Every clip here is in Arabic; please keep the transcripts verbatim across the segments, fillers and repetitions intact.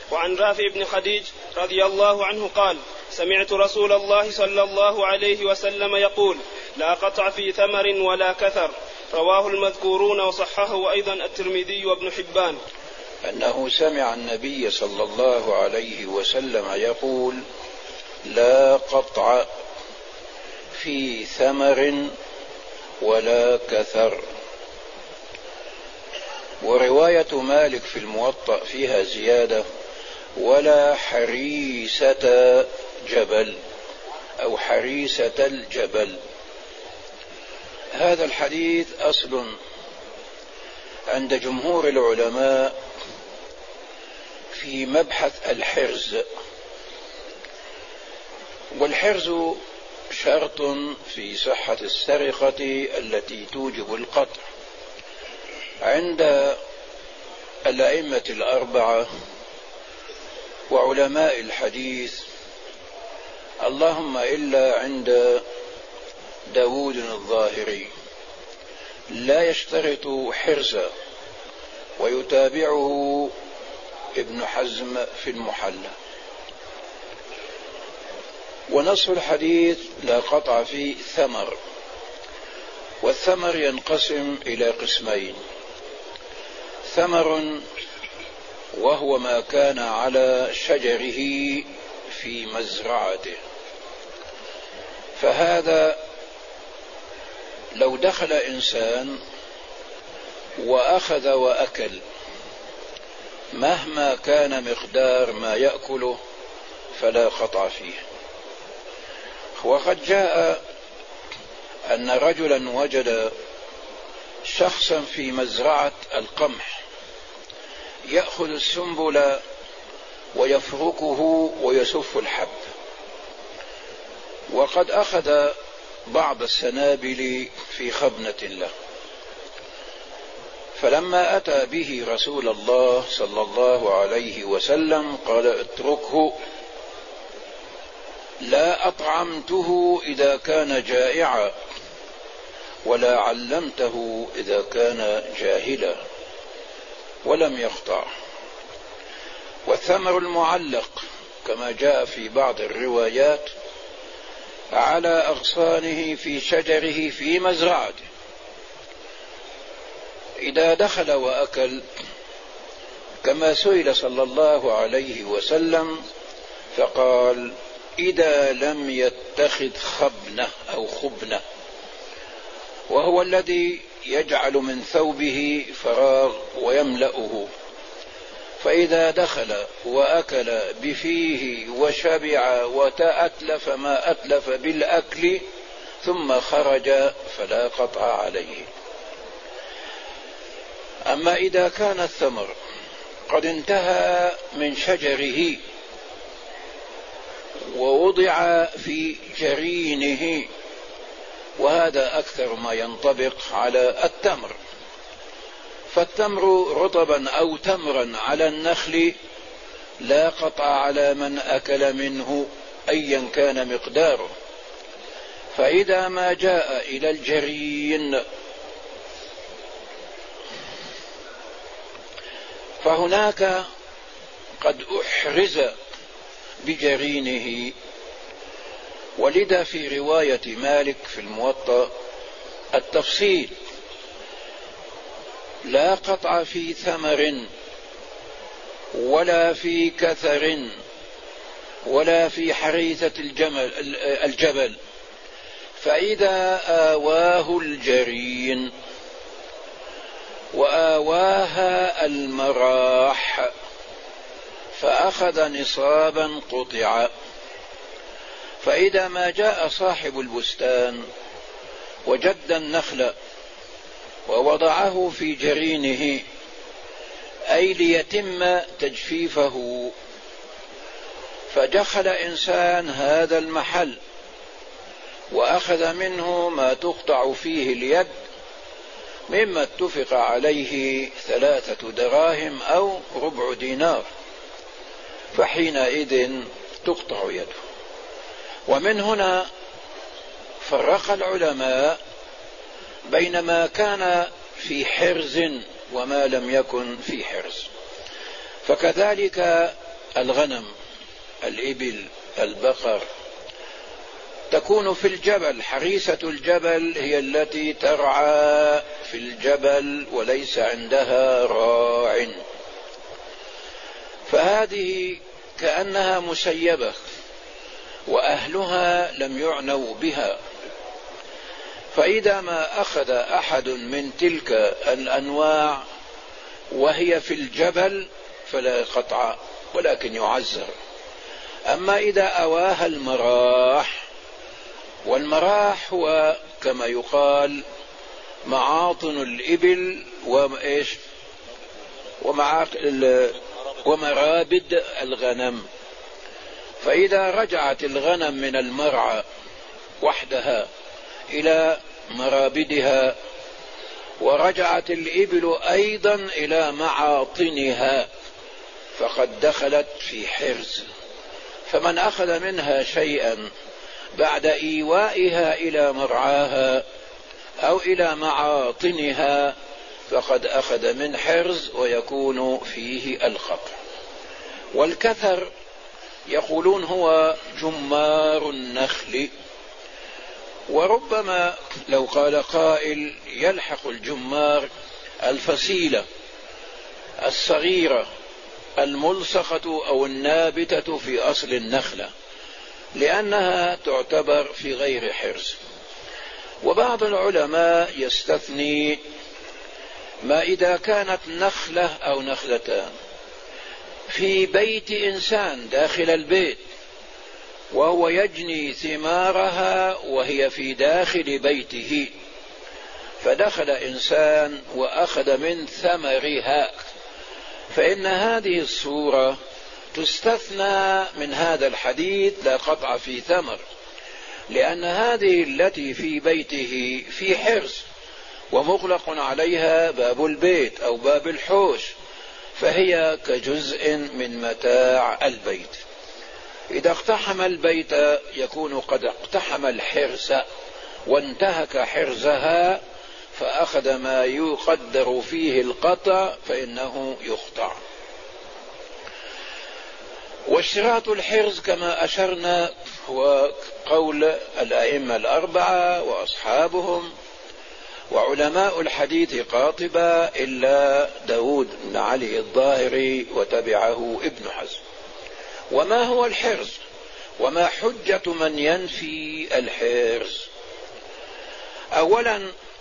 وعن رافع بن خديج رضي الله عنه قال: سمعت رسول الله صلى الله عليه وسلم يقول: لا قطع في ثمر ولا كثر. رواه المذكورون وصححه أيضا الترمذي وابن حبان. أنه سمع النبي صلى الله عليه وسلم يقول: لا قطع في ثمر ولا كثر. ورواية مالك في الموطأ فيها زيادة: ولا حريسة جبل أو حريسة الجبل. هذا الحديث أصل عند جمهور العلماء في مبحث الحرز، والحرز شرط في صحة السرقة التي توجب القطع عند الأئمة الأربعة وعلماء الحديث، اللهم إلا عند داود الظاهري لا يشترط حرزا، ويتابعه ابن حزم في المحلى. ونص الحديث: لا قطع في ثمر. والثمر ينقسم إلى قسمين: ثمر وهو ما كان على شجره في مزرعته، فهذا لو دخل إنسان وأخذ وأكل مهما كان مقدار ما يأكله فلا قطع فيه. وقد جاء أن رجلا وجد شخصا في مزرعة القمح يأخذ السنبل ويفركه ويسف الحب، وقد أخذ بعض السنابل في خبنة له، فلما أتى به رسول الله صلى الله عليه وسلم قال: اتركه، لا أطعمته إذا كان جائعا ولا علمته إذا كان جاهلا، ولم يقطع. والثمر المعلق كما جاء في بعض الروايات على أغصانه في شجره في مزرعته، إذا دخل وأكل كما سئل صلى الله عليه وسلم فقال: إذا لم يتخذ خبنة أو خبنة، وهو الذي يجعل من ثوبه فراغ ويملأه، فإذا دخل وأكل بفيه وشبع وتأتلف ما أتلف بالأكل ثم خرج فلا قطع عليه. أما إذا كان الثمر قد انتهى من شجره ووضع في جرينه، وهذا أكثر ما ينطبق على التمر، فالتمر رطبا أو تمرا على النخل لا قطع على من أكل منه أيا كان مقداره. فإذا ما جاء إلى الجرين فهناك قد أحرز بجرينه، ولذا في رواية مالك في الموطأ التفصيل: لا قطع في ثمر ولا في كثر ولا في حريثة الجمل الجبل، فإذا آواه الجرين وآواها المراح فأخذ نصابا قطع. فإذا ما جاء صاحب البستان وجد النخل ووضعه في جرينه أي ليتم تجفيفه، فدخل إنسان هذا المحل وأخذ منه ما تقطع فيه اليد مما اتفق عليه ثلاثة دراهم أو ربع دينار، فحينئذ تقطع يده. ومن هنا فرق العلماء بين ما كان في حرز وما لم يكن في حرز. فكذلك الغنم، الإبل، البقر، تكون في الجبل. حريسة الجبل هي التي ترعى في الجبل وليس عندها راع، فهذه كأنها مسيبة وأهلها لم يعنوا بها. فإذا ما أخذ أحد من تلك الأنواع وهي في الجبل فلا قطع ولكن يعزر. أما إذا أواها المراح، والمراح هو كما يقال معاطن الإبل وإيش ومرابد الغنم، فإذا رجعت الغنم من المرعى وحدها إلى مرابدها ورجعت الإبل أيضا إلى معاطنها فقد دخلت في حرز. فمن أخذ منها شيئا بعد إيوائها إلى مرعاها أو إلى معاطنها فقد أخذ من حرز ويكون فيه الخطأ. والكثر يقولون هو جمار النخل، وربما لو قال قائل يلحق الجمار الفصيلة الصغيرة الملصقة أو النابتة في أصل النخلة لأنها تعتبر في غير حرز. وبعض العلماء يستثني ما إذا كانت نخلة أو نخلتان في بيت إنسان داخل البيت وهو يجني ثمارها وهي في داخل بيته، فدخل إنسان وأخذ من ثمرها، فإن هذه الصورة تستثنى من هذا الحديث لا قطع في ثمر، لأن هذه التي في بيته في حرص ومغلق عليها باب البيت أو باب الحوش، فهي كجزء من متاع البيت. إذا اقتحم البيت يكون قد اقتحم الحرز وانتهك حرزها فأخذ ما يقدر فيه القطع فإنه يقطع. واشتراط الحرز كما أشرنا هو قول الأئمة الأربعة وأصحابهم وعلماء الحديث قاطبة إلا داود بن علي الظاهري وتبعه ابن حزم. وما هو الحرز وما حجة من ينفي الحرز؟ أولا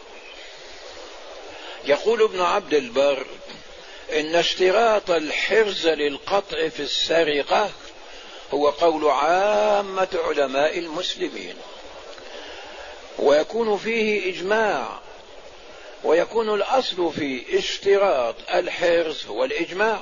يقول ابن عبد البر إن اشتراط الحرز للقطع في السرقة هو قول عامة علماء المسلمين، ويكون فيه إجماع، ويكون الأصل في اشتراط الحرز هو الإجماع،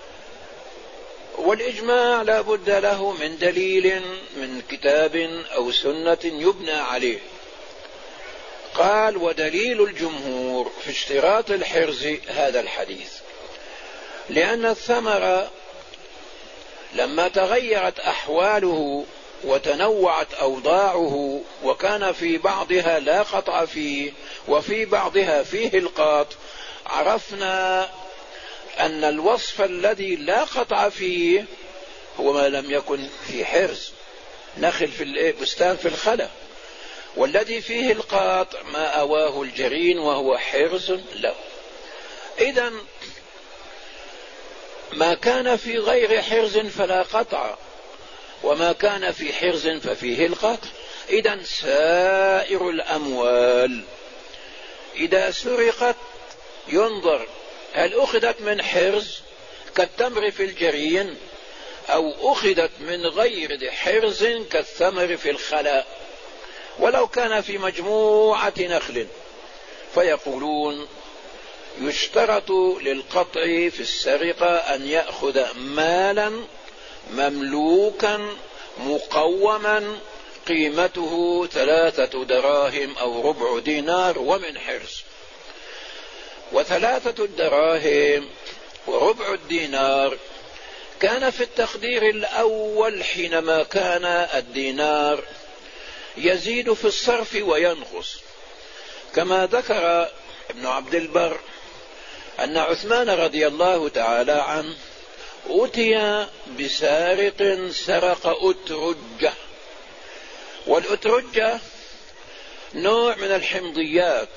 والإجماع لا بد له من دليل من كتاب أو سنة يبنى عليه. قال ودليل الجمهور في اشتراط الحرز هذا الحديث، لأن الثمر لما تغيرت أحواله وتنوعت أوضاعه وكان في بعضها لا قطع فيه وفي بعضها فيه القاط، عرفنا أن الوصف الذي لا قطع فيه هو ما لم يكن في حرز، نخل في البستان في الخلا، والذي فيه القاط ما أواه الجرين وهو حرز له. إذن ما كان في غير حرز فلا قطع، وما كان في حرز ففيه القطع. إذن سائر الأموال إذا سرقت ينظر هل أخذت من حرز كالتمر في الجرين أو أخذت من غير حرز كالثمر في الخلاء، ولو كان في مجموعة نخل. فيقولون يشترط للقطع في السرقة أن يأخذ مالا مملوكا مقوما قيمته ثلاثة دراهم أو ربع دينار ومن حرز. وثلاثة الدراهم وربع الدينار كان في التقدير الأول حينما كان الدينار يزيد في الصرف وينقص، كما ذكر ابن عبد البر أن عثمان رضي الله تعالى عنه أتي بسارق سرق أترجة، والأترجة نوع من الحمضيات،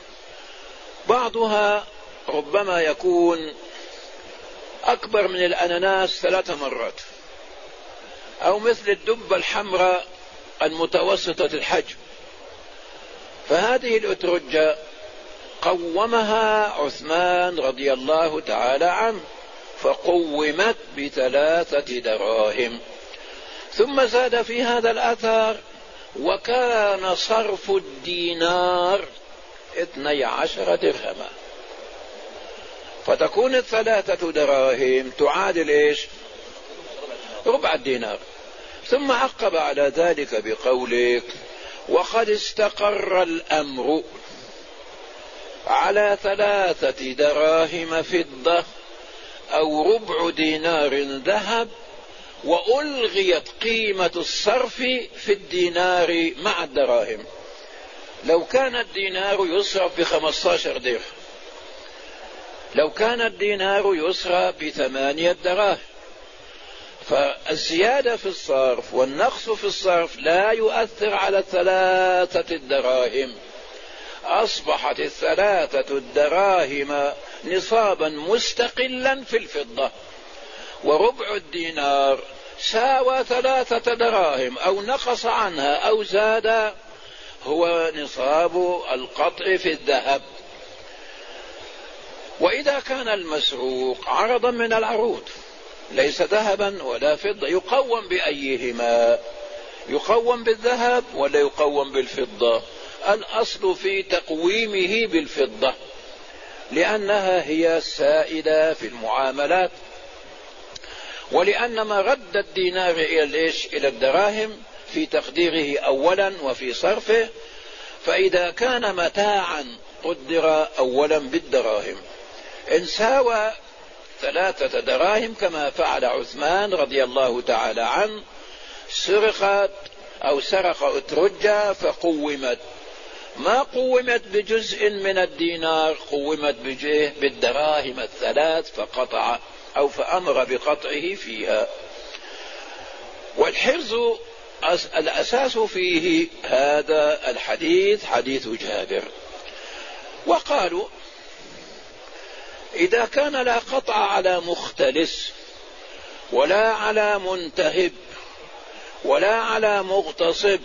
بعضها ربما يكون أكبر من الأناناس ثلاث مرات، أو مثل الدبة الحمراء المتوسطة الحجم. فهذه الأترجة قومها عثمان رضي الله تعالى عنه، فقومت بثلاثة دراهم. ثم زاد في هذا الأثر: وكان صرف الدينار اثني عشر درهما، فتكون الثلاثة دراهم تعادل ايش؟ ربع الدينار. ثم عقب على ذلك بقولك: وقد استقر الأمر على ثلاثة دراهم فضة أو ربع دينار ذهب، وألغيت قيمة الصرف في الدينار مع الدراهم. لو كان الدينار يصرف بخمسة عشر درهم، لو كان الدينار يصرف بثمانية دراهم، فالزيادة في الصرف والنقص في الصرف لا يؤثر على الثلاثة الدراهم. أصبحت الثلاثة الدراهم نصابا مستقلا في الفضة، وربع الدينار ساوى ثلاثة دراهم أو نقص عنها أو زاد، هو نصاب القطع في الذهب. وإذا كان المسروق عرضا من العروض ليس ذهبا ولا فضة، يقوم بأيهما؟ يقوم بالذهب ولا يقوم بالفضة؟ الأصل في تقويمه بالفضة، لأنها هي السائدة في المعاملات، ولأن ما رد الدينار إلى إلى الدراهم في تقديره أولا وفي صرفه. فإذا كان متاعا قدر أولا بالدراهم، إن ساوى ثلاثة دراهم كما فعل عثمان رضي الله تعالى عنه، سرقت أو سرق أترجة فقومت، ما قومت بجزء من الدينار، قومت بجه بالدراهم الثلاث فقطع أو فأمر بقطعه فيها. والحرز الأساس فيه هذا الحديث حديث جابر. وقالوا: إذا كان لا قطع على مختلس ولا على منتهب ولا على مغتصب،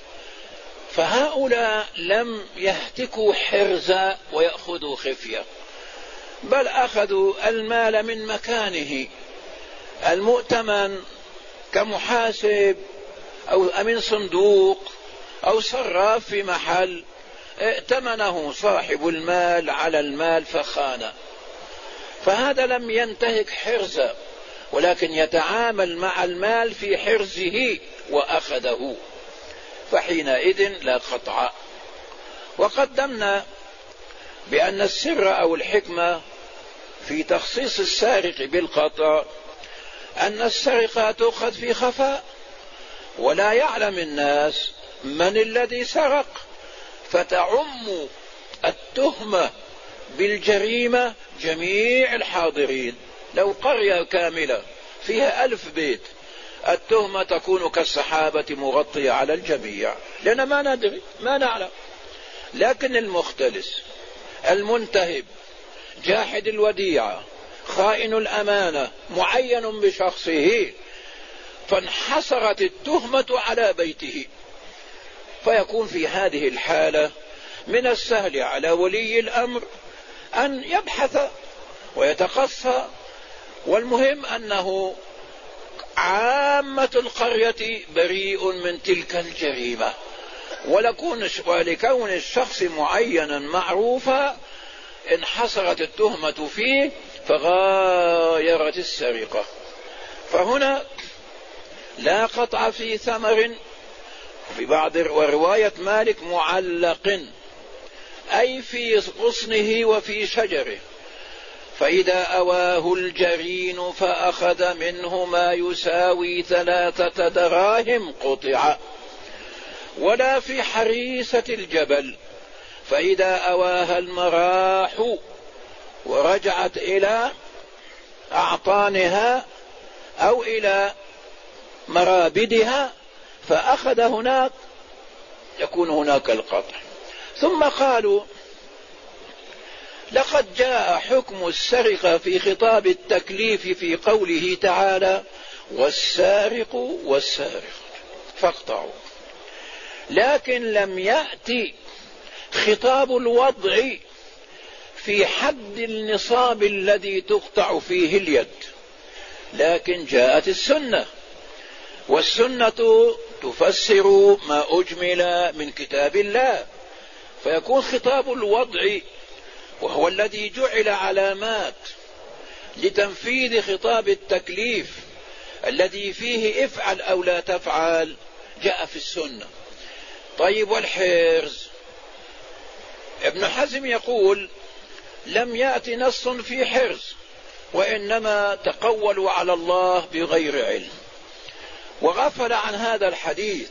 فهؤلاء لم يهتكوا حرزا ويأخذوا خفية، بل أخذوا المال من مكانه المؤتمن كمحاسب أو أمين صندوق أو صراف في محل، ائتمنه صاحب المال على المال فخان، فهذا لم ينتهك حرزا ولكن يتعامل مع المال في حرزه وأخذه، فحينئذ لا قطع. وقدمنا بأن السر أو الحكمة في تخصيص السارق بالقطع أن السرقة تؤخذ في خفاء ولا يعلم الناس من الذي سرق، فتعم التهمة بالجريمة جميع الحاضرين. لو قرية كاملة فيها ألف بيت، التهمة تكون كالسحابة مغطية على الجميع، لأن ما ندري ما نعلم. لكن المختلس المنتهب جاحد الوديعة خائن الأمانة معين بشخصه، فانحصرت التهمة على بيته، فيكون في هذه الحالة من السهل على ولي الأمر أن يبحث ويتقصى، والمهم أنه عامة القرية بريء من تلك الجريمة، ولكون الشخص معينا معروفا انحصرت التهمة فيه فغايرت السرقة. فهنا لا قطع في ثمر، في بعض ورواية مالك معلق، أي في غصنه وفي شجره، فإذا أواه الجرين فأخذ منه ما يساوي ثلاثة دراهم قطع. ولا في حريسة الجبل، فإذا أواها المراح ورجعت إلى أعطانها أو إلى مرابدها فأخذ هناك يكون هناك القطع. ثم قالوا لقد جاء حكم السرقة في خطاب التكليف في قوله تعالى والسارق والسارق فاقطعوا، لكن لم يأتي خطاب الوضع في حد النصاب الذي تقطع فيه اليد، لكن جاءت السنة، والسنة تفسر ما أجمل من كتاب الله، فيكون خطاب الوضع وهو الذي جعل علامات لتنفيذ خطاب التكليف الذي فيه افعل أو لا تفعل جاء في السنة. طيب والحرز؟ ابن حزم يقول لم يأتي نص في حرز، وإنما تقولوا على الله بغير علم وغفل عن هذا الحديث.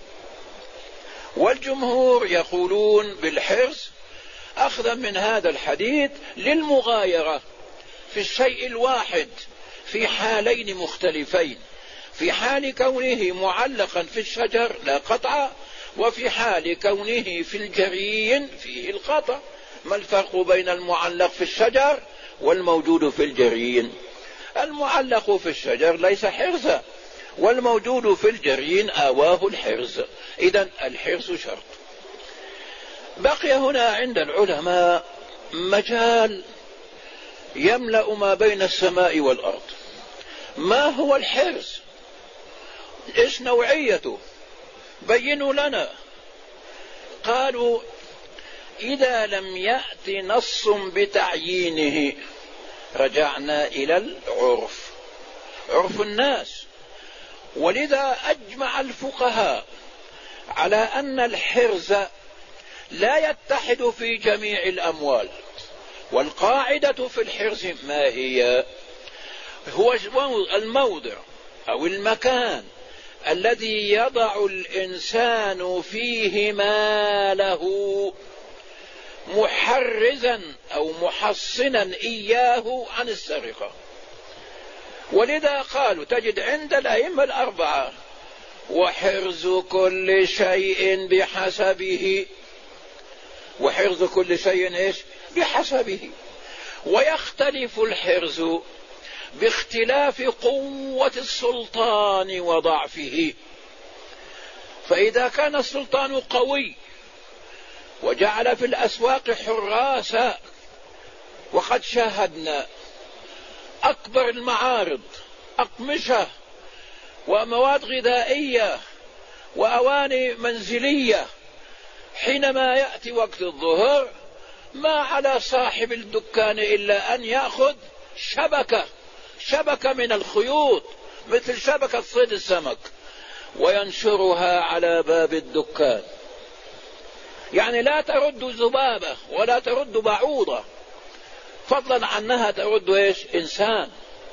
والجمهور يقولون بالحرز أخذا من هذا الحديث للمغايرة في الشيء الواحد في حالين مختلفين، في حال كونه معلقا في الشجر لا قطع، وفي حال كونه في الجرين فيه القطع. ما الفرق بين المعلق في الشجر والموجود في الجرين؟ المعلق في الشجر ليس حرزا، والموجود في الجرين آواه الحرز، إذن الحرز شرط. بقي هنا عند العلماء مجال يملأ ما بين السماء والأرض. ما هو الحرز؟ إيش نوعيته؟ بينوا لنا. قالوا إذا لم يأتي نص بتعيينه رجعنا إلى العرف، عرف الناس. ولذا أجمع الفقهاء على أن الحرز لا يتحد في جميع الأموال. والقاعدة في الحرز ما هي؟ هو الموضع أو المكان الذي يضع الإنسان فيه ماله محرزا أو محصنا إياه عن السرقة. ولذا قالوا تجد عند الأئمة الأربعة وحرز كل شيء بحسبه، وحرز كل شيء إيش؟ بحسبه. ويختلف الحرز باختلاف قوة السلطان وضعفه. فإذا كان السلطان قوي وجعل في الأسواق حراسا، وقد شاهدنا أكبر المعارض أقمشة ومواد غذائية وأواني منزلية، حينما يأتي وقت الظهر ما على صاحب الدكان إلا أن يأخذ شبكة شبكة من الخيوط مثل شبكة صيد السمك وينشرها على باب الدكان، يعني لا ترد ذبابة ولا ترد بعوضة، فضلا عنها ترد إيش؟ إنسان.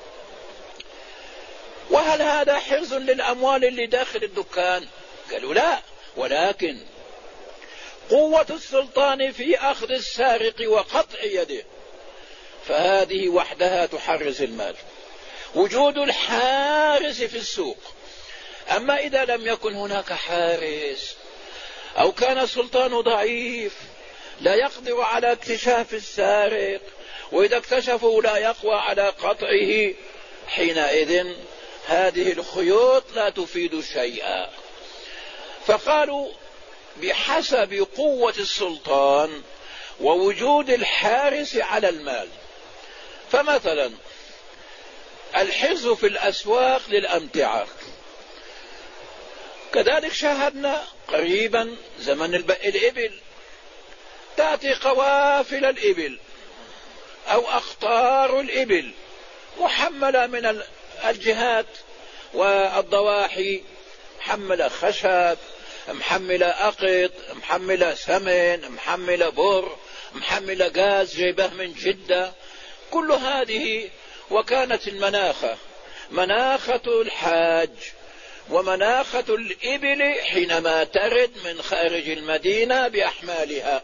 وهل هذا حرز للأموال اللي داخل الدكان؟ قالوا لا، ولكن قوة السلطان في أخذ السارق وقطع يده، فهذه وحدها تحرز المال، وجود الحارس في السوق. أما إذا لم يكن هناك حارس أو كان السلطان ضعيف لا يقدر على اكتشاف السارق، وإذا اكتشفوا لا يقوى على قطعه، حينئذ هذه الخيوط لا تفيد شيئا. فقالوا بحسب قوة السلطان ووجود الحارس على المال. فمثلا الحرز في الأسواق للأمتعة، كذلك شاهدنا قريبا زمن الإبل، تأتي قوافل الإبل أو أخطار الإبل محملة من الجهات والضواحي، محملة خشب، محملة أقط، محملة سمن، محملة بر، محملة غاز جايبه من جدة، كل هذه. وكانت المناخة مناخة الحاج ومناخة الإبل حينما ترد من خارج المدينة بأحمالها.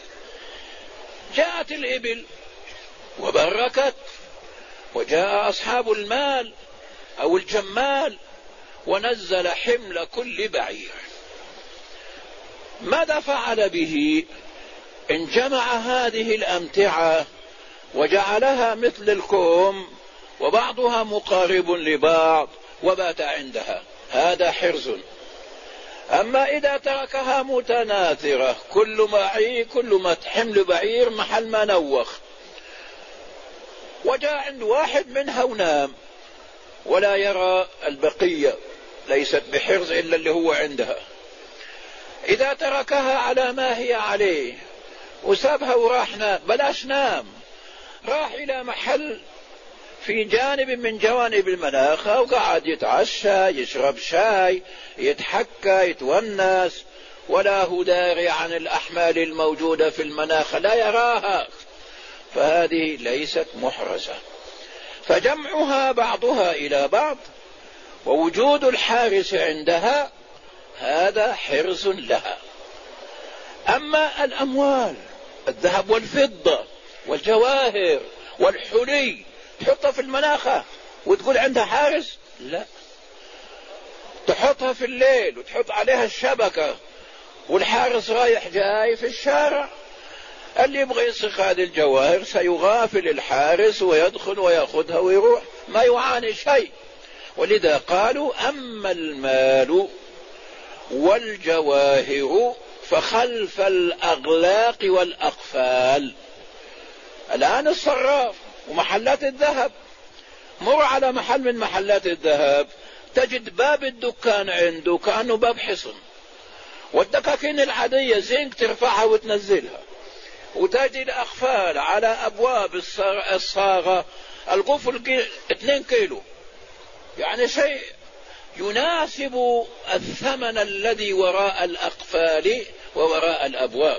جاءت الإبل وبركت، وجاء أصحاب المال أو الجمال ونزل حمل كل بعير. ماذا فعل به؟ إن جمع هذه الأمتعة وجعلها مثل الكوم وبعضها مقارب لبعض وبات عندها، هذا حرز. أما إذا تركها متناثرة، كل معي كل ما حمل بعير محل ما نوخ، وجاء عند واحد منها ونام ولا يرى البقية، ليست بحرز إلا اللي هو عندها. إذا تركها على ما هي عليه وسابها وراح نام، بلاش نام، راح إلى محل في جانب من جوانب المناخ وقعد يتعشى، يشرب شاي، يتحكى، يتونس، ولا هو داري عن الأحمال الموجودة في المناخ، لا يراها، فهذه ليست محرزة. فجمعها بعضها إلى بعض ووجود الحارس عندها هذا حرز لها. أما الأموال، الذهب والفضة والجواهر والحلي، تحطها في المناخة وتقول عندها حارس؟ لا، تحطها في الليل وتحط عليها الشبكة والحارس رايح جاي في الشارع، اللي يبغى يسرق هذه الجواهر سيغافل الحارس ويدخل ويأخذها ويروح، ما يعاني شيء. ولذا قالوا أما المال والجواهر فخلف الأغلاق والأقفال. الآن الصراف ومحلات الذهب، مر على محل من محلات الذهب تجد باب الدكان عنده كأنه باب حصن، والدكاكين العادية زنك ترفعها وتنزلها، وتجد الأقفال على أبواب الصاغة القفل اثنين كيلو، يعني شيء يناسب الثمن الذي وراء الأقفال ووراء الأبواب.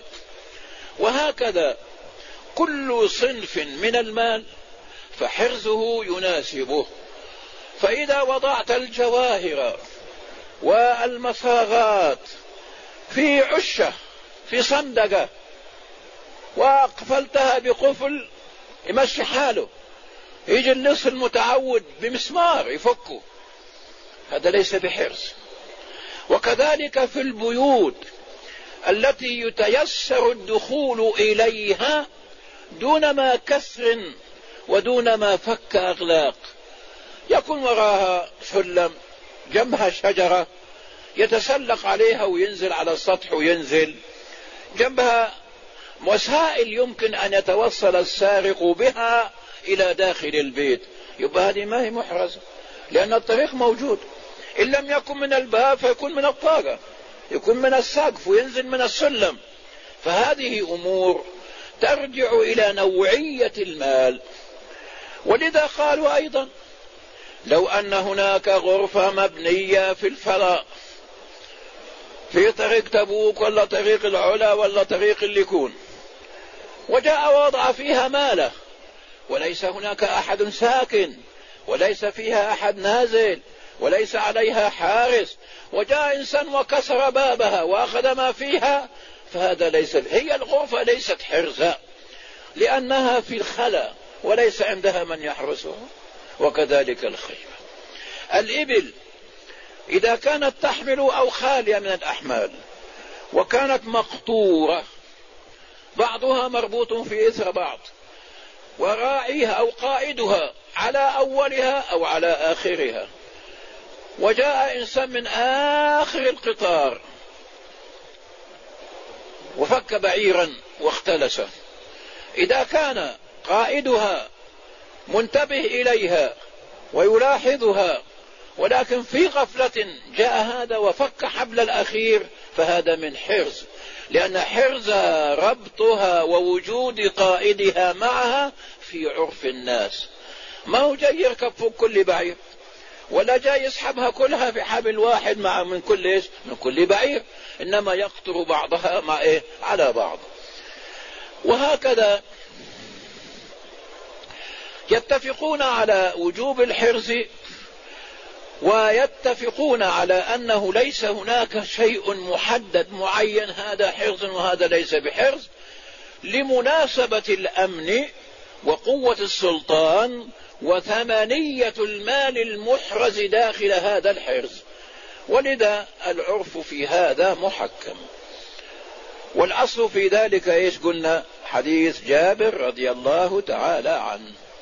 وهكذا كل صنف من المال فحرزه يناسبه. فإذا وضعت الجواهر والمصاغات في عشة في صندقة وأقفلتها بقفل يمشي حاله، يجي اللص المتعود بمسمار يفكه، هذا ليس بحرز. وكذلك في البيوت التي يتيسر الدخول إليها دون ما كسر ودون ما فك أغلاق، يكون وراها سلم، جنبها شجرة يتسلق عليها وينزل على السطح وينزل، جنبها وسائل يمكن أن يتوصل السارق بها إلى داخل البيت، يبقى هذه ما هي محرزة، لأن الطريق موجود. إن لم يكن من الباب فيكون من الطاقة، يكون من السقف وينزل من السلم. فهذه أمور ترجع إلى نوعية المال. ولذا قالوا أيضا لو أن هناك غرفة مبنية في الفضاء في طريق تبوك ولا طريق العلا ولا طريق الليكون، وجاء وضع فيها ماله وليس هناك أحد ساكن وليس فيها أحد نازل وليس عليها حارس، وجاء إنسان وكسر بابها وأخذ ما فيها، فهذا ليس، هي الغرفة ليست حرزة لأنها في الخلا وليس عندها من يحرسها. وكذلك الخيمة. الإبل إذا كانت تحمل أو خالية من الأحمال وكانت مقطورة بعضها مربوط في إثر بعض، وراعيها أو قائدها على أولها أو على آخرها، وجاء إنسان من آخر القطار وفك بعيرا واختلسه، إذا كان قائدها منتبه إليها ويلاحظها ولكن في غفلة جاء هذا وفك حبل الأخير، فهذا من حرز، لأن حرز ربطها ووجود قائدها معها في عرف الناس. ما هو جاي يركب فوق كل بعير ولا جاي يسحبها كلها في حبل واحد مع من كل إيش؟ من كل بعير، إنما يقطر بعضها مع إيه؟ على بعض. وهكذا يتفقون على وجوب الحرز ويتفقون على أنه ليس هناك شيء محدد معين هذا حرز وهذا ليس بحرز، لمناسبة الأمن وقوة السلطان وثمنية المال المحرز داخل هذا الحرز، ولذا العرف في هذا محكم. والأصل في ذلك ايش قلنا؟ حديث جابر رضي الله تعالى عنه.